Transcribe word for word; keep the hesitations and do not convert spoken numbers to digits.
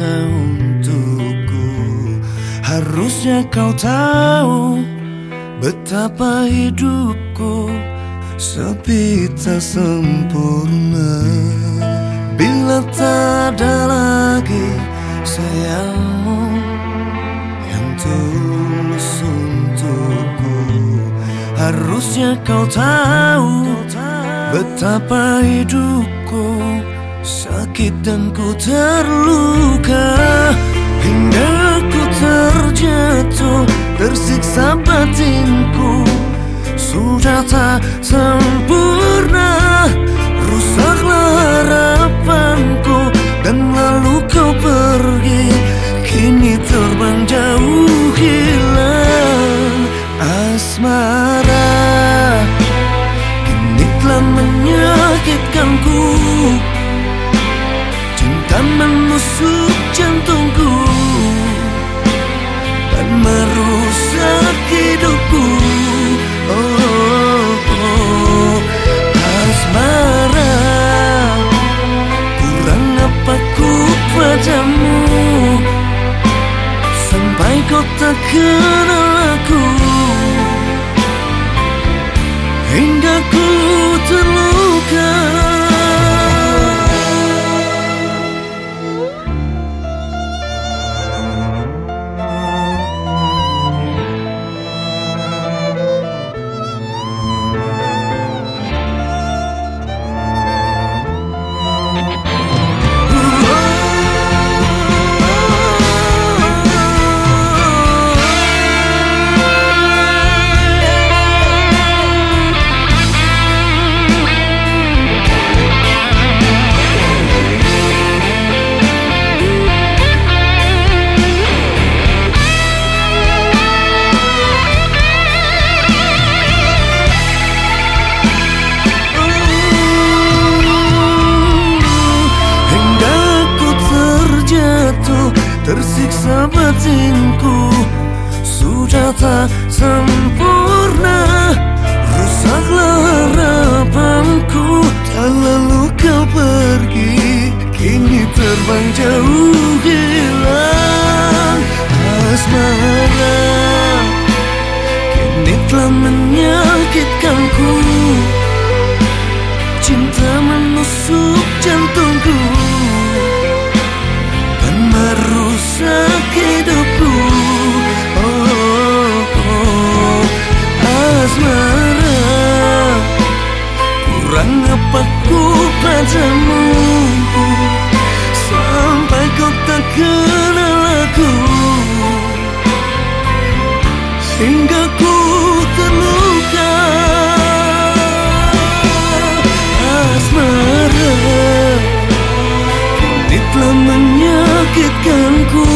cinta untukku. Harusnya kau tahu betapa hidupku sepi tak sempurna bila tak ada lagi sayangmu yang tulus untukku. Harusnya kau tahu betapa hidupku sakit dan ku terluka, hingga ku terjatuh, tersiksa batinku. Sudah tak sempurna, rusaklah harapanku, dan lalu kau pergi, kini terbang jauh hilang. Asmara kini telah menyakitkanku, cinta menusuk jantungku dan merusak hidupku. Oh, oh, asmara, kurang apa ku padamu sampai kau tak kenal aku, hingga ku terluka. Tersiksa batinku, sudah tak sempurna, rusaklah harapanku, dan lalu kau pergi, kini terbang jauh hilang. Asmara kini telah menyakitkanku, cinta menusuk jantungku dan merusak hidupku. Oh, oh, asmara, kurang apa ku padamu sampai kau tak kenal aku, hingga ku terluka. Asmara kini telah menyakitkanku,